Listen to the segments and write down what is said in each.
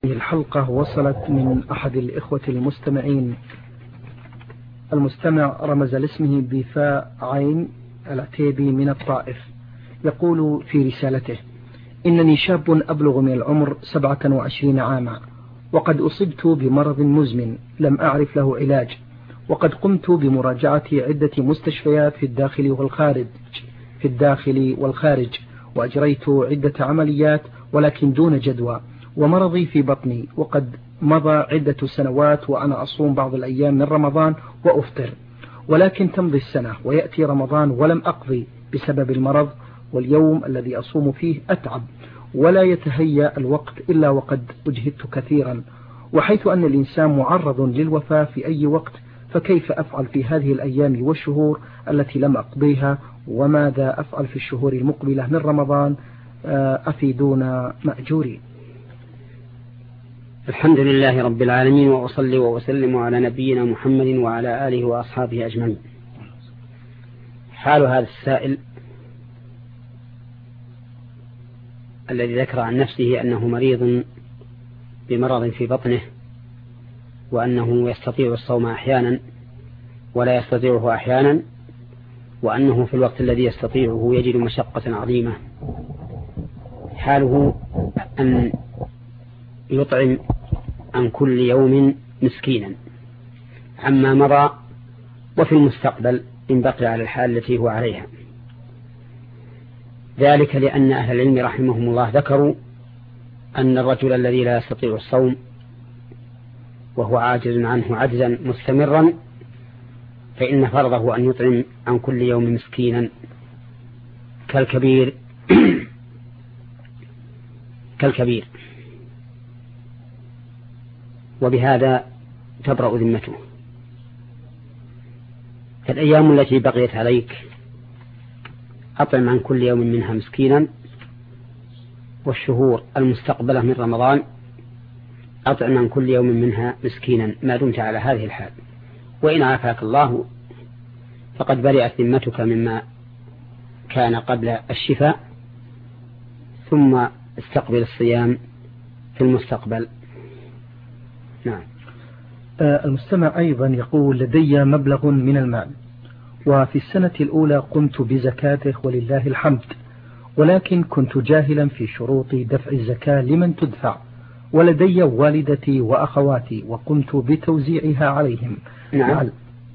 الحلقة وصلت من أحد الإخوة المستمعين. المستمع رمز لاسمه بفاء عين العتيبي من الطائف، يقول في رسالته: إنني شاب أبلغ من العمر 27 عاما، وقد أصبت بمرض مزمن لم أعرف له علاج، وقد قمت بمراجعة عدة مستشفيات في الداخل والخارج وأجريت عدة عمليات ولكن دون جدوى، ومرضي في بطني، وقد مضى عدة سنوات وأنا أصوم بعض الأيام من رمضان وأفطر، ولكن تمضي السنة ويأتي رمضان ولم أقضي بسبب المرض، واليوم الذي أصوم فيه أتعب ولا يتهيأ الوقت إلا وقد أجهدت كثيرا، وحيث أن الإنسان معرض للوفاة في أي وقت، فكيف أفعل في هذه الأيام والشهور التي لم أقضيها؟ وماذا أفعل في الشهور المقبلة من رمضان؟ أفيدونا مأجورين. الحمد لله رب العالمين، وأصلي وأسلم على نبينا محمد وعلى آله وأصحابه أجمعين. حال هذا السائل الذي ذكر عن نفسه أنه مريض بمرض في بطنه، وأنه يستطيع الصوم أحيانا ولا يستطيعه أحيانا، وأنه في الوقت الذي يستطيعه يجد مشقة عظيمة. حاله أن يطعم عن كل يوم مسكينا عما مضى وفي المستقبل إن بقي على الحال التي هو عليها، ذلك لأن أهل العلم رحمهم الله ذكروا أن الرجل الذي لا يستطيع الصوم وهو عاجز عنه عجزا مستمرا، فإن فرضه أن يطعم عن كل يوم مسكينا كالكبير وبهذا تبرأ ذمته. فالأيام التي بقيت عليك أطعم عن كل يوم منها مسكينا، والشهور المستقبلة من رمضان أطعم عن كل يوم منها مسكينا ما دمت على هذه الحال، وإن عافاك الله فقد برئت ذمتك مما كان قبل الشفاء، ثم استقبل الصيام في المستقبل. نعم. المستمع أيضا يقول: لدي مبلغ من المال، وفي السنة الأولى قمت بزكاته ولله الحمد، ولكن كنت جاهلا في شروط دفع الزكاة لمن تدفع، ولدي والدتي وأخواتي وقمت بتوزيعها عليهم. نعم.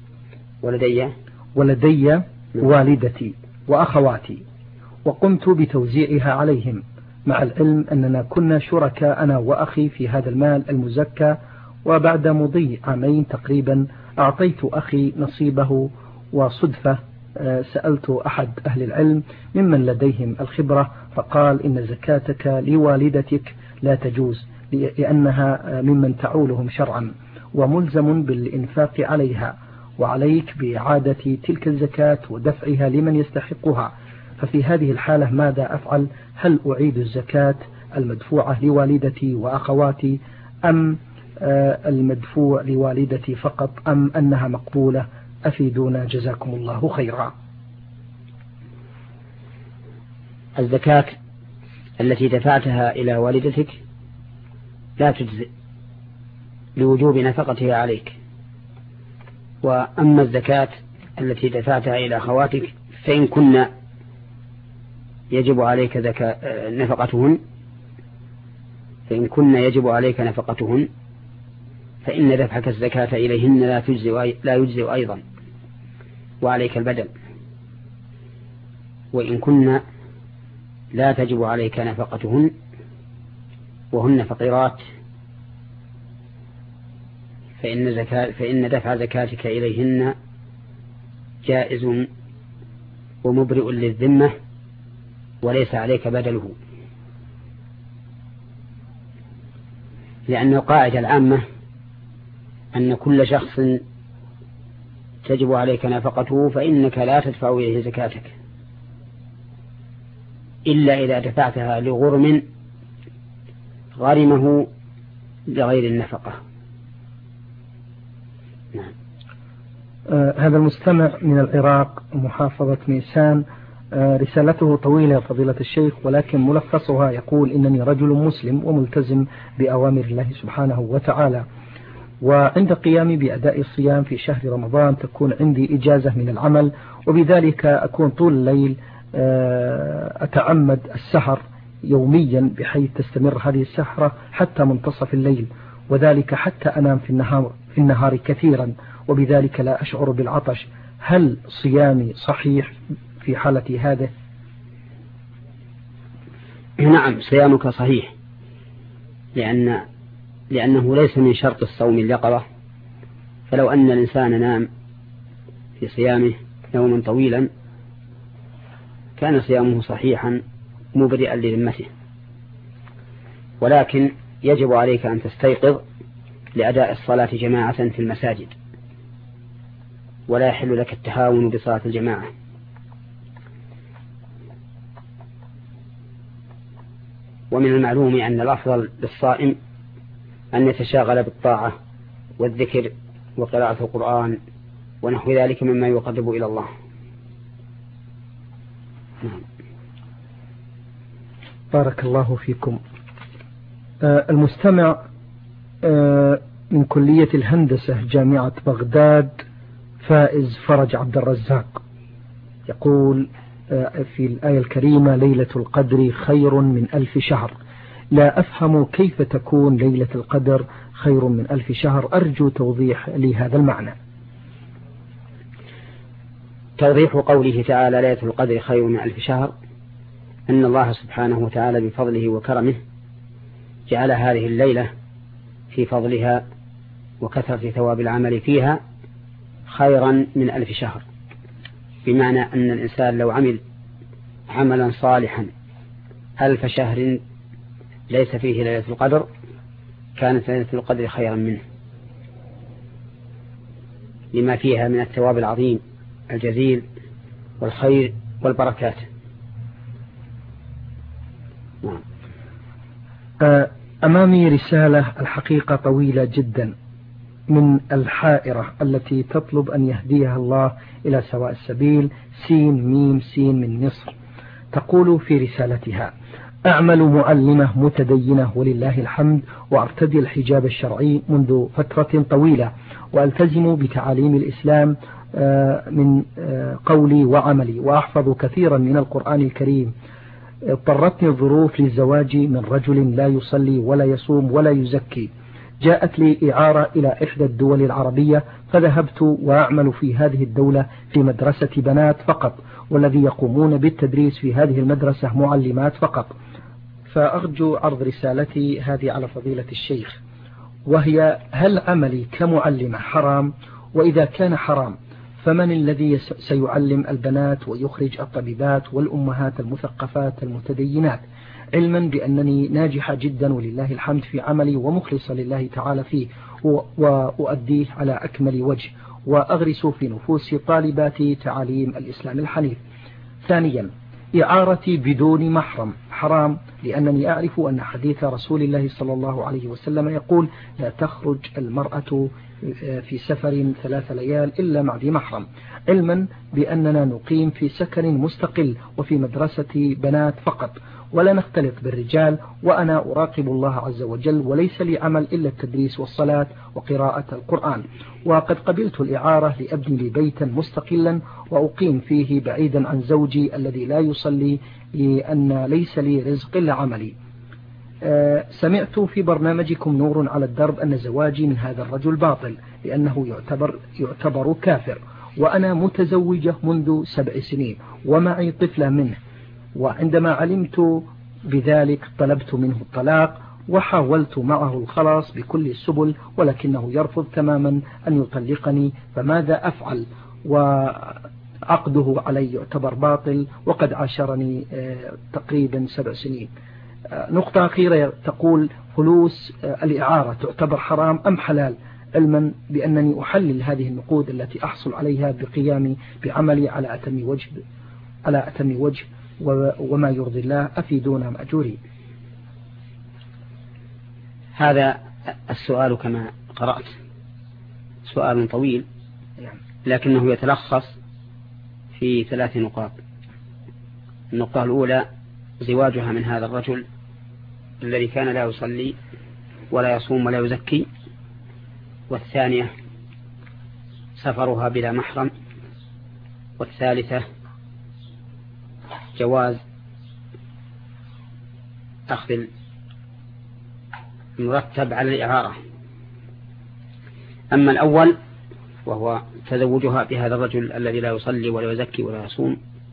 ولدي والدتي وأخواتي وقمت بتوزيعها عليهم، مع العلم أننا كنا شركاء أنا وأخي في هذا المال المزكى، وبعد مضي عامين تقريبا أعطيت أخي نصيبه، وصدفة سألت أحد أهل العلم ممن لديهم الخبرة فقال: إن زكاتك لوالدتك لا تجوز، لأنها ممن تعولهم شرعا وملزم بالإنفاق عليها، وعليك بإعادة تلك الزكاة ودفعها لمن يستحقها. ففي هذه الحالة ماذا أفعل؟ هل أعيد الزكاة المدفوعة لوالدتي وأخواتي، أم المدفوع لوالدتي فقط، أم أنها مقبولة؟ أفيدونا جزاكم الله خيرا. الزكاة التي دفعتها إلى والدتك لا تجزئ لوجوب نفقتها عليك، وأما الزكاة التي دفعتها إلى أخواتك فإن كنا يجب عليك نفقتهن فإن دفعك الزكاة إليهن لا يجزئ أيضا، وعليك البدل. وإن كنا لا تجب عليك نفقتهن وهن فقيرات فإن دفع زكاتك إليهن جائز ومبرئ للذمة وليس عليك بدله، لأن القاعدة العامة أن كل شخص تجب عليك نفقته فإنك لا تدفع إليه زكاتك إلا إذا دفعتها لغرم غرمه لغير النفقة. نعم. هذا المستمع من العراق محافظة ميسان رسالته طويلة يا فضيلة الشيخ، ولكن ملخصها يقول: إنني رجل مسلم وملتزم بأوامر الله سبحانه وتعالى، وعند قيامي بأداء الصيام في شهر رمضان تكون عندي إجازة من العمل، وبذلك أكون طول الليل أتعمد السهر يوميا بحيث تستمر هذه السهرة حتى منتصف الليل، وذلك حتى أنام في النهار كثيرا، وبذلك لا أشعر بالعطش. هل صيامي صحيح في حالة هذه؟ نعم، صيامك صحيح، لأنه ليس من شرط الصوم اليقظة، فلو أن الإنسان نام في صيامه نوما طويلا كان صيامه صحيحا مبرئا لذمته، ولكن يجب عليك أن تستيقظ لأداء الصلاة جماعة في المساجد، ولا يحل لك التهاون بصلاة الجماعة. ومن المعلوم أن الأفضل للصائم أن يتشاغل بالطاعة والذكر وقراءة القرآن ونحو ذلك مما يقرب إلى الله. بارك الله فيكم. المستمع من كلية الهندسة جامعة بغداد، فائز فرج عبد الرزاق، يقول في الآية الكريمة: ليلة القدر خير من 1000 شهر. لا أفهم كيف تكون ليلة القدر خير من 1000 شهر، أرجو توضيح لي هذا المعنى. توضيح قوله تعالى ليلة القدر خير من 1000 شهر أن الله سبحانه وتعالى بفضله وكرمه جعل هذه الليلة في فضلها وكثرة ثواب العمل فيها خيرا من 1000 شهر، بمعنى أن الإنسان لو عمل عملا صالحا 1000 شهر ليس فيه ليلة القدر كانت ليلة القدر خيرا منه، لما فيها من الثواب العظيم الجزيل والخير والبركات. أمامي رسالة الحقيقة طويلة جدا من الحائرة التي تطلب أن يهديها الله إلى سواء السبيل، سين ميم سين من مصر. تقول في رسالتها: أعمل معلمة متدينة ولله الحمد، وأرتدي الحجاب الشرعي منذ فترة طويلة، وألتزم بتعاليم الإسلام من قولي وعملي، وأحفظ كثيرا من القرآن الكريم. اضطرتني الظروف للزواج من رجل لا يصلي ولا يصوم ولا يزكي. جاءت لي إعارة إلى إحدى الدول العربية، فذهبت وأعمل في هذه الدولة في مدرسة بنات فقط، والذي يقومون بالتدريس في هذه المدرسة معلمات فقط. فأرجو عرض رسالتي هذه على فضيلة الشيخ، وهي: هل عملي كمعلمة حرام؟ وإذا كان حرام فمن الذي سيعلم البنات ويخرج الطبيبات والأمهات المثقفات المتدينات، علما بأنني ناجحة جدا ولله الحمد في عملي ومخلصة لله تعالى فيه، وأؤديه على أكمل وجه، وأغرس في نفوس طالباتي تعاليم الإسلام الحنيف. ثانيا، إعارتي بدون محرم حرام، لأنني أعرف أن حديث رسول الله صلى الله عليه وسلم يقول: لا تخرج المرأة في سفر 3 ليال إلا مع ذي محرم، علما بأننا نقيم في سكن مستقل وفي مدرسة بنات فقط، ولا نختلط بالرجال، وأنا أراقب الله عز وجل، وليس لي عمل إلا التدريس والصلاة وقراءة القرآن. وقد قبلت الإعارة لأبني لي بيتا مستقلا وأقيم فيه بعيدا عن زوجي الذي لا يصلي، لأن ليس لي رزق إلا عملي. سمعت في برنامجكم نور على الدرب أن زواجي من هذا الرجل باطل، لأنه يعتبر كافر، وأنا متزوجة منذ 7 سنين ومعي طفلة منه، وعندما علمت بذلك طلبت منه الطلاق، وحاولت معه الخلاص بكل السبل، ولكنه يرفض تماما أن يطلقني، فماذا أفعل؟ وعقده علي يعتبر باطل، وقد عاشرني تقريبا 7 سنين. نقطة أخيرة، تقول: فلوس الإعارة تعتبر حرام أم حلال؟ علما بأنني أحلل هذه النقود التي أحصل عليها بقيامي بعملي على أتم وجه وما يرضي الله، أفيدونا مأجورين. هذا السؤال كما قرأت سؤال طويل، لكنه يتلخص في 3 نقاط. النقطة الأولى زواجها من هذا الرجل الذي كان لا يصلي ولا يصوم ولا يزكي. والثانية سفرها بلا محرم. والثالثة جواز أخذ المرتب على الإعارة. أما الأول وهو تزوجها بهذا الرجل الذي لا يصلي ولا يزكي ولا يصوم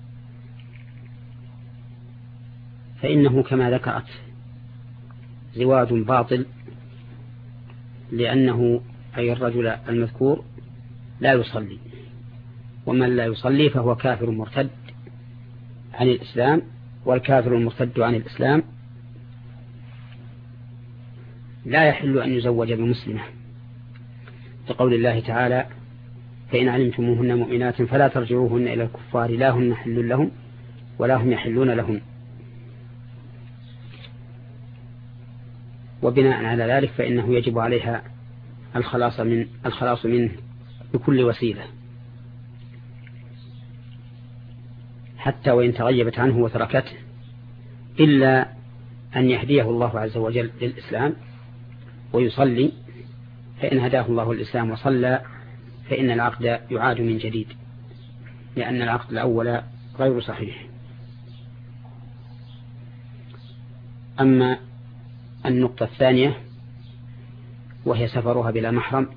فإنه كما ذكرت زواج باطل، لأنه أي الرجل المذكور لا يصلي، ومن لا يصلي فهو كافر مرتد عن الإسلام، والكافر المرتد عن الإسلام لا يحل أن يزوج بمسلمة، لقول الله تعالى: فإن علمتموهن مؤمنات فلا ترجعوهن إلى الكفار لا هن حل لهم ولا هم يحلون لهم. وبناء على ذلك فإنه يجب عليها الخلاص منه بكل وسيلة، حتى وإن تغيبت عنه وتركته، إلا أن يهديه الله عز وجل للإسلام ويصلي، فإن هداه الله الإسلام وصلى فإن العقد يعاد من جديد، لأن العقد الأول غير صحيح. أما النقطة الثانية وهي سفرها بلا محرم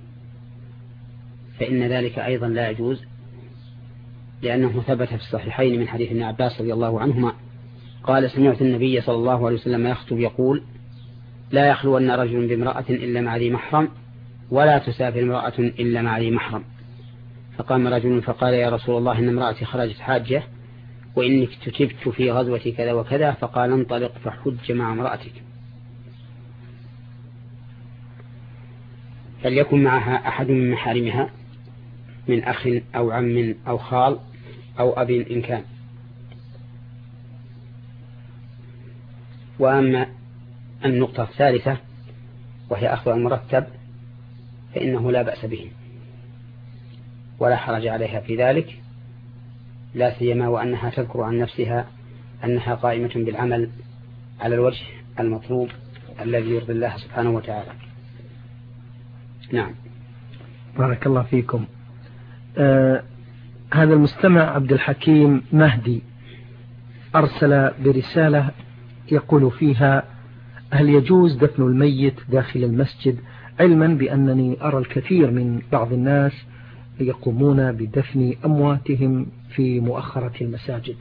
فإن ذلك أيضا لا يجوز، لأنه ثبت في الصحيحين من حديث ابن عباس رضي الله عنهما قال: سمعت النبي صلى الله عليه وسلم يخطب يقول: لا يخلون رجل بامرأة إلا مع ذي محرم، ولا تسافر امرأة إلا مع ذي محرم. فقام رجل فقال: يا رسول الله إن امرأتي خرجت حاجة وإنك كتبت في غزوة كذا وكذا. فقال: انطلق فحج مع امرأتك، فليكن معها أحد من محارمها من أخ أو عم أو خال أو أب إن كان. وأما النقطة الثالثة وهي أخذ المرتب فإنه لا بأس به ولا حرج عليها في ذلك، لا سيما وأنها تذكر عن نفسها أنها قائمة بالعمل على الوجه المطلوب الذي يرضي الله سبحانه وتعالى. نعم. بارك الله فيكم. هذا المستمع عبد الحكيم مهدي أرسل برسالة يقول فيها: هل يجوز دفن الميت داخل المسجد، علما بأنني أرى الكثير من بعض الناس يقومون بدفن أمواتهم في مؤخرة المساجد؟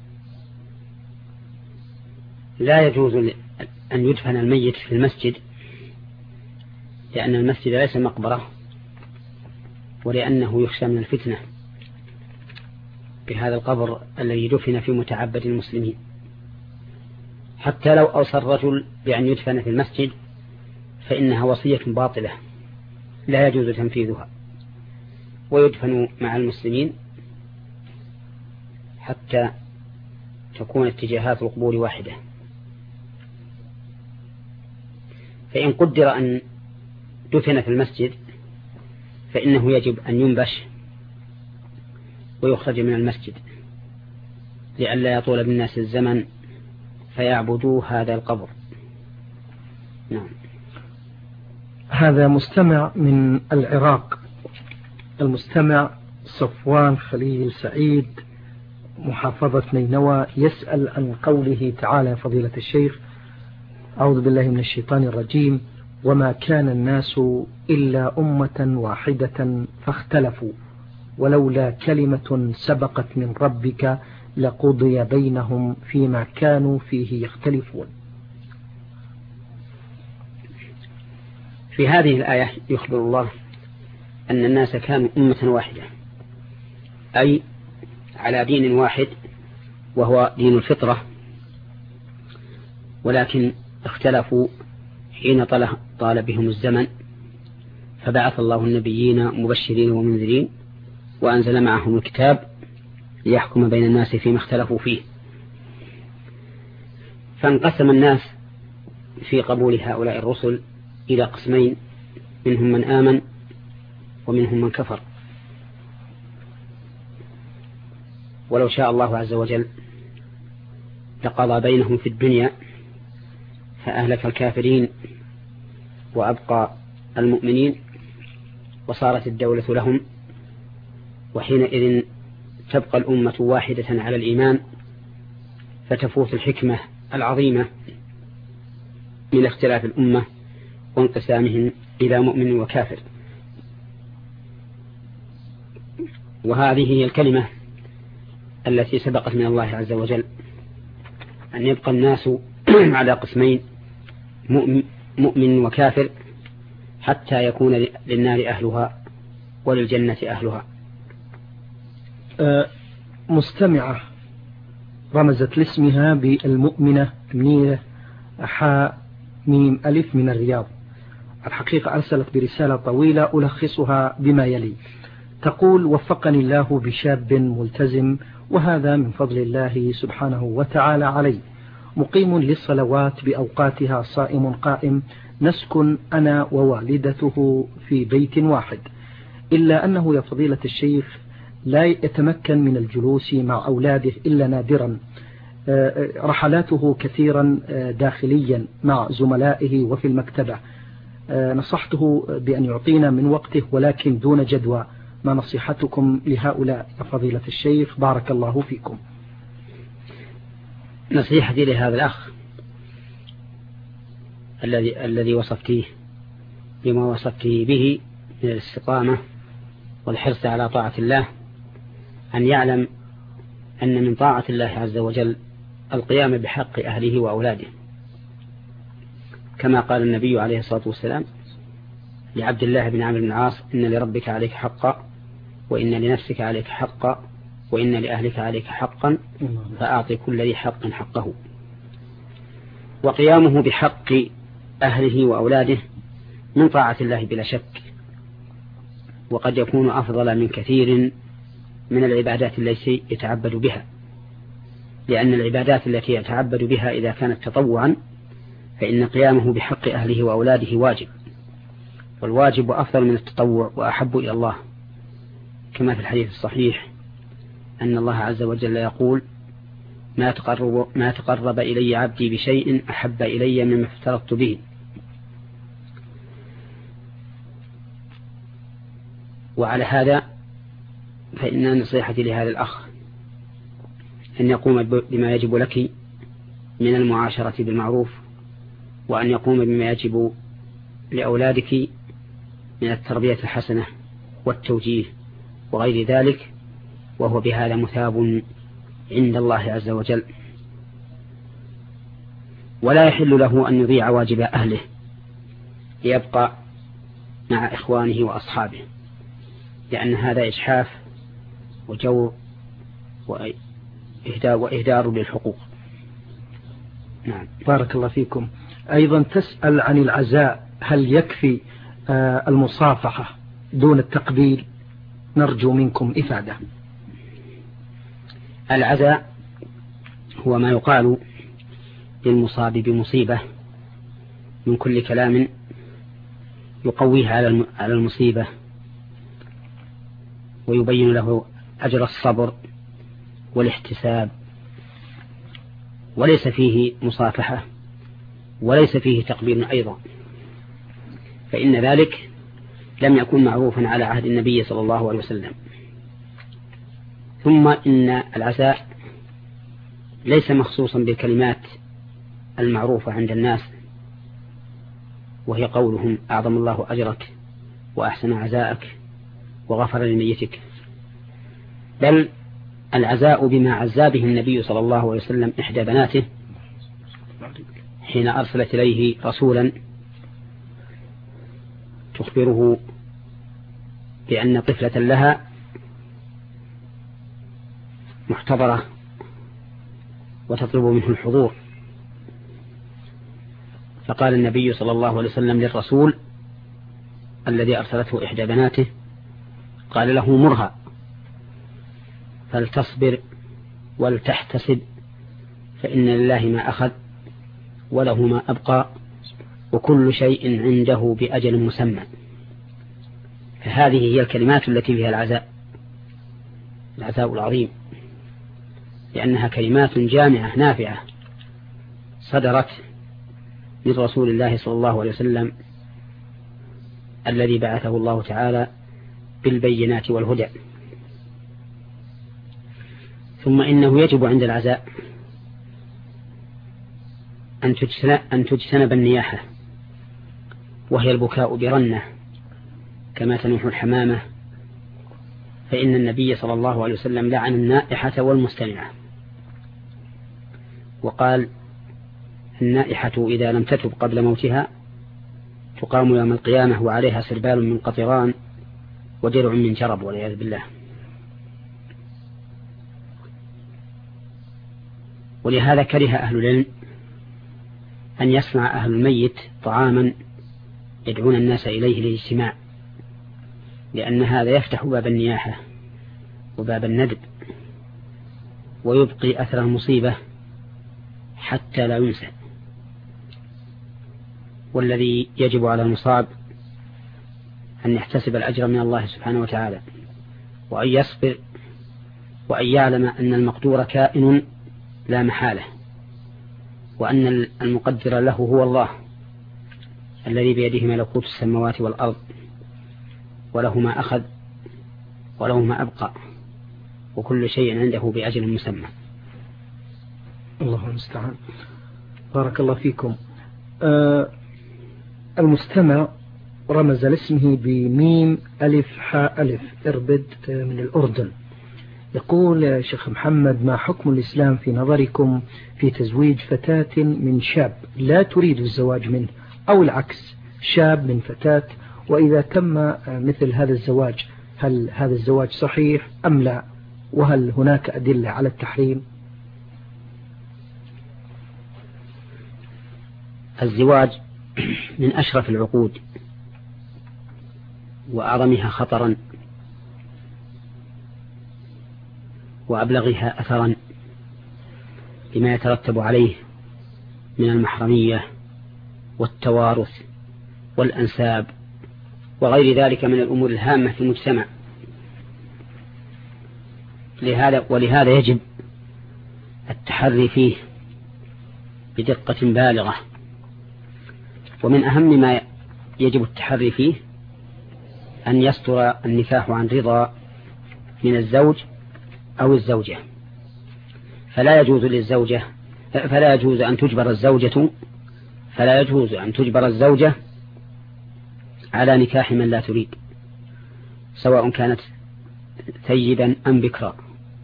لا يجوز أن يدفن الميت في المسجد، لأن المسجد ليس مقبرة، ولأنه يخشى من الفتنة بهذا القبر الذي دفن في متعبد المسلمين. حتى لو أوصى الرجل بأن يدفن في المسجد فإنها وصية باطلة لا يجوز تنفيذها، ويدفن مع المسلمين حتى تكون اتجاهات القبور واحدة. فإن قدر أن دفن في المسجد فإنه يجب أن ينبش ويخرج من المسجد لئلا يطول بالناس الزمن فيعبدوا هذا القبر. نعم. هذا مستمع من العراق، المستمع صفوان خليل سعيد محافظة نينوى، يسأل عن قوله تعالى: فضيلة الشيخ أعوذ بالله من الشيطان الرجيم: وما كان الناس إلا أمة واحدة فاختلفوا ولولا كلمة سبقت من ربك لقضي بينهم فيما كانوا فيه يختلفون. في هذه الآية يخبر الله أن الناس كانوا أمة واحدة، أي على دين واحد وهو دين الفطرة، ولكن اختلفوا حين طال بهم الزمن، فبعث الله النبيين مبشرين ومنذرين وأنزل معهم الكتاب ليحكم بين الناس فيما اختلفوا فيه. فانقسم الناس في قبول هؤلاء الرسل إلى قسمين، منهم من آمن ومنهم من كفر. ولو شاء الله عز وجل لقضى بينهم في الدنيا فأهلك الكافرين وأبقى المؤمنين وصارت الدولة لهم، وحينئذ تبقى الأمة واحدة على الإيمان، فتفوت الحكمة العظيمة من اختلاف الأمة وانقسامهم إلى مؤمن وكافر. وهذه هي الكلمة التي سبقت من الله عز وجل، أن يبقى الناس على قسمين، مؤمن وكافر، حتى يكون للنار أهلها وللجنة أهلها. مستمعة رمزت لاسمها بالمؤمنة منية حاء ميم ألف من الرياض. الحقيقة أرسلت برسالة طويلة ألخصها بما يلي. تقول: وفقني الله بشاب ملتزم، وهذا من فضل الله سبحانه وتعالى علي، مقيم للصلوات بأوقاتها، صائم قائم، نسكن أنا ووالدته في بيت واحد، إلا أنه يا فضيلة الشيخ لا يتمكن من الجلوس مع أولاده إلا نادرا، رحلاته كثيرا داخليا مع زملائه وفي المكتبة. نصحته بأن يعطينا من وقته ولكن دون جدوى. ما نصيحتكم لهؤلاء يا فضيلة الشيخ؟ بارك الله فيكم. نصيحتي لهذا الأخ الذي وصفتيه بما وصفتيه به من الاستقامة والحرص على طاعة الله، أن يعلم أن من طاعة الله عز وجل القيام بحق أهله وأولاده، كما قال النبي عليه الصلاة والسلام لعبد الله بن عمرو بن العاص: إن لربك عليك حقا، وإن لنفسك عليك حقا، وإن لأهلك عليك حقا، فأعطي كل ذي حق حقه. وقيامه بحق أهله وأولاده من طاعة الله بلا شك، وقد يكون أفضل من كثير من العبادات التي يتعبد بها، لأن العبادات التي يتعبد بها إذا كانت تطوعا فإن قيامه بحق أهله وأولاده واجب، والواجب أفضل من التطوع وأحب إلى الله، كما في الحديث الصحيح أن الله عز وجل يقول: ما تقرب إلي عبدي بشيء أحب إلي مما افترضت به. وعلى هذا فإن نصيحتي لهذا الأخ أن يقوم بما يجب لك من المعاشرة بالمعروف، وأن يقوم بما يجب لأولادك من التربية الحسنة والتوجيه وغير ذلك، وهو بهذا مثاب عند الله عز وجل. ولا يحل له أن يضيع واجب أهله ليبقى مع إخوانه وأصحابه، لأن هذا إجحاف وجور وإهدار للحقوق. نعم. بارك الله فيكم. أيضا تسأل عن العزاء، هل يكفي المصافحة دون التقبيل؟ نرجو منكم إفادة. العزاء هو ما يقال للمصاب بمصيبة من كل كلام يقويه على المصيبة ويبين له أجر الصبر والاحتساب، وليس فيه مصافحة وليس فيه تقبيل أيضا، فإن ذلك لم يكن معروفا على عهد النبي صلى الله عليه وسلم. ثم إن العزاء ليس مخصوصا بالكلمات المعروفة عند الناس، وهي قولهم: أعظم الله أجرك وأحسن عزاءك وغفر لميتك، بل العزاء بما عزى به النبي صلى الله عليه وسلم إحدى بناته حين أرسلت إليه رسولا تخبره بأن طفلة لها محتضرة وتطلب منه الحضور، فقال النبي صلى الله عليه وسلم للرسول الذي أرسلته إحدى بناته، قال له: مرها فلتصبر ولتحتسب، فإن لله ما أخذ وله ما أبقى وكل شيء عنده بأجل مسمى. فهذه هي الكلمات التي فيها العزاء العظيم، لأنها كلمات جامعة نافعة صدرت من رسول الله صلى الله عليه وسلم الذي بعثه الله تعالى بالبينات والهدى. ثم إنه يجب عند العزاء أن تجتنب النياحة، وهي البكاء برنة كما تنوح الحمامة، فإن النبي صلى الله عليه وسلم لعن النائحة والمستمعة، وقال: النائحة إذا لم تتب قبل موتها تقام يوم القيامة وعليها سربال من قطران ودرع من جرب، والعياذ بالله. ولهذا كره أهل العلم أن يصنع أهل الميت طعاما يدعون الناس إليه للاجتماع، لأن هذا يفتح باب النياحة وباب الندب، ويبقي أثر المصيبة حتى لا ينسى. والذي يجب على المصاب أن يحتسب الأجر من الله سبحانه وتعالى، وأن يصبر، وأن يعلم أن المقدور كائن لا محالة، وأن المقدر له هو الله الذي بيده ملكوت السماوات والأرض، وله ما أخذ وله ما أبقى، وكل شيء عنده بأجل مسمى. الله المستعان. بارك الله فيكم. المستمع رمز لاسمه بميم ألف حاء ألف إربد من الأردن، يقول: يا شيخ محمد، ما حكم الإسلام في نظركم في تزويج فتاة من شاب لا تريد الزواج منه، أو العكس، شاب من فتاة؟ وإذا تم مثل هذا الزواج هل هذا الزواج صحيح أم لا؟ وهل هناك أدلة على التحريم؟ الزواج من أشرف العقود وأعظمها خطرا وأبلغها أثرا لما يترتب عليه من المحرمية والتوارث والأنساب وغير ذلك من الأمور الهامة في المجتمع. ولهذا يجب التحري فيه بدقة بالغة. ومن أهم ما يجب التحري فيه أن يصدر النكاح عن رضا من الزوج أو الزوجة، فلا يجوز أن تجبر الزوجة على نكاح من لا تريد، سواء كانت ثيبا أم بكرا،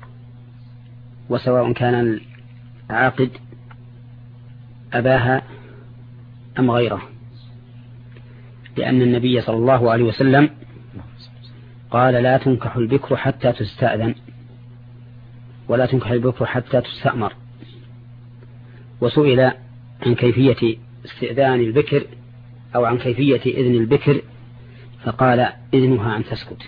وسواء كان العاقد أباها أم غيره، لأن النبي صلى الله عليه وسلم قال: لا تنكح البكر حتى تستأذن، ولا تنكح البكر حتى تستأمر. وسئل عن كيفية استئذان البكر أو عن كيفية إذن البكر، فقال: إذنها أن تسكت.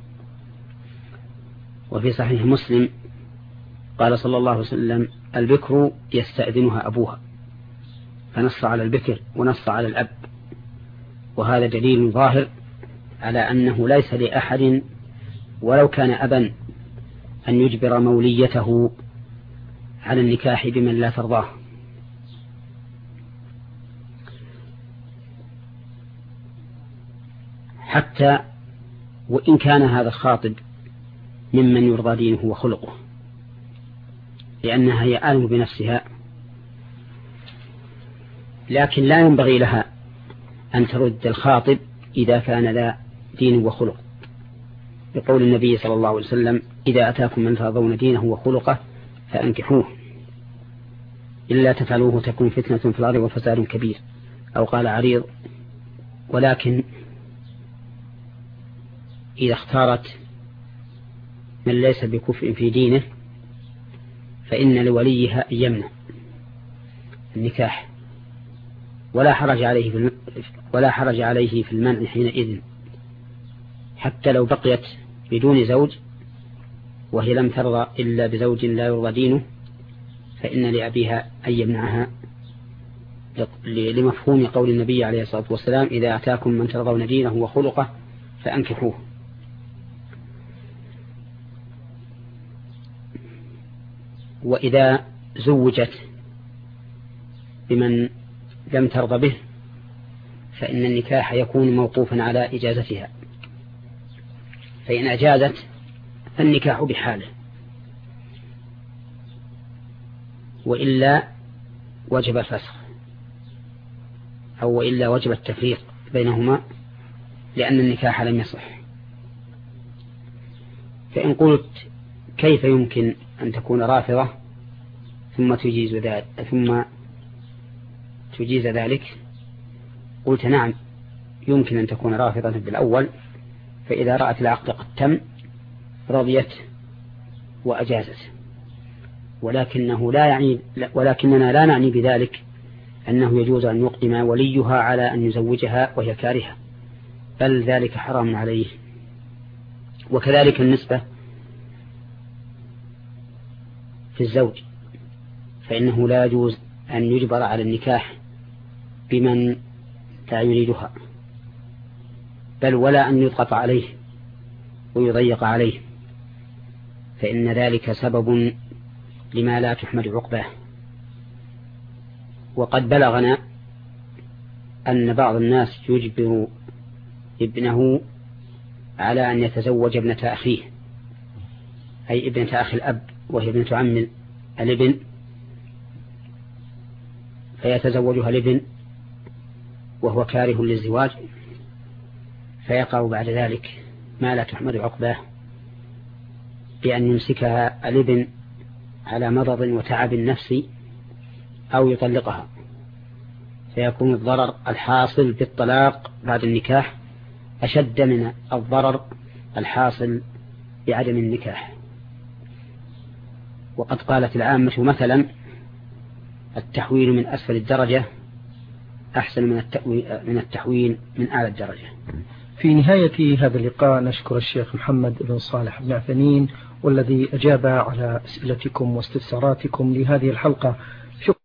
وفي صحيح مسلم قال صلى الله عليه وسلم: البكر يستأذنها أبوها، فنص على البكر ونص على الأب. وهذا دليل ظاهر على أنه ليس لأحد ولو كان أبا أن يجبر موليته على النكاح بمن لا ترضاه. حتى وإن كان هذا الخاطب ممن يرضى دينه وخلقه، لأنها هي أعلم بنفسها، لكن لا ينبغي لها أن ترد الخاطب إذا كان ذا دين وخلق، بقول النبي صلى الله عليه وسلم: إذا أتاكم من ترضون دينه وخلقه فأنكحوه، إلا تفعلوه تكون فتنة في الأرض وفساد كبير، أو قال عريض. ولكن إذا اختارت من ليس بكفء في دينه فإن لوليها أن يمنع النكاح، ولا حرج عليه في المنع حينئذ، حتى لو بقيت بدون زوج وهي لم ترضى إلا بزوج لا يرضى دينه، فإن لأبيها أن يمنعها، لمفهوم قول النبي عليه الصلاة والسلام: إذا أتاكم من ترضون دينه وخلقه فأنكحوه. وإذا زوجت بمن لم ترضى به فإن النكاح يكون موقوفا على إجازتها، فإن أجازت فالنكاح بحاله، وإلا وجب الفسخ أو وإلا وجب التفريق بينهما لأن النكاح لم يصح. فإن قلت كيف يمكن أن تكون رافضة ثم تجيز ذلك، قلت نعم يمكن أن تكون رافضة بالأول، فإذا رأت العقد قد تم رضيت وأجازت، ولكننا لا نعني بذلك أنه يجوز أن يقدم وليها على أن يزوجها وهي كارهة، بل ذلك حرام عليه. وكذلك النسبة في الزوج، فإنه لا يجوز أن يجبر على النكاح بمن لا يريدها، بل ولا أن يضغط عليه ويضيق عليه، فإن ذلك سبب لما لا تحمد عقباه. وقد بلغنا أن بعض الناس يجبر ابنه على أن يتزوج ابنة أخيه، أي ابنة أخي الأب وهي ابنة عم الابن، فيتزوجها الابن وهو كاره للزواج، فيقع بعد ذلك ما لا تحمد عقباه بأن يمسكها الابن على مرض وتعب نفسي أو يطلقها، فيكون الضرر الحاصل بالطلاق بعد النكاح أشد من الضرر الحاصل بعدم النكاح. وقد قالت العامة مثلا التحويل من أسفل الدرجة أحسن من التحويل من أعلى الدرجة. في نهاية هذا اللقاء نشكر الشيخ محمد بن صالح بن عثيمين والذي أجاب على أسئلتكم واستفساراتكم لهذه الحلقة.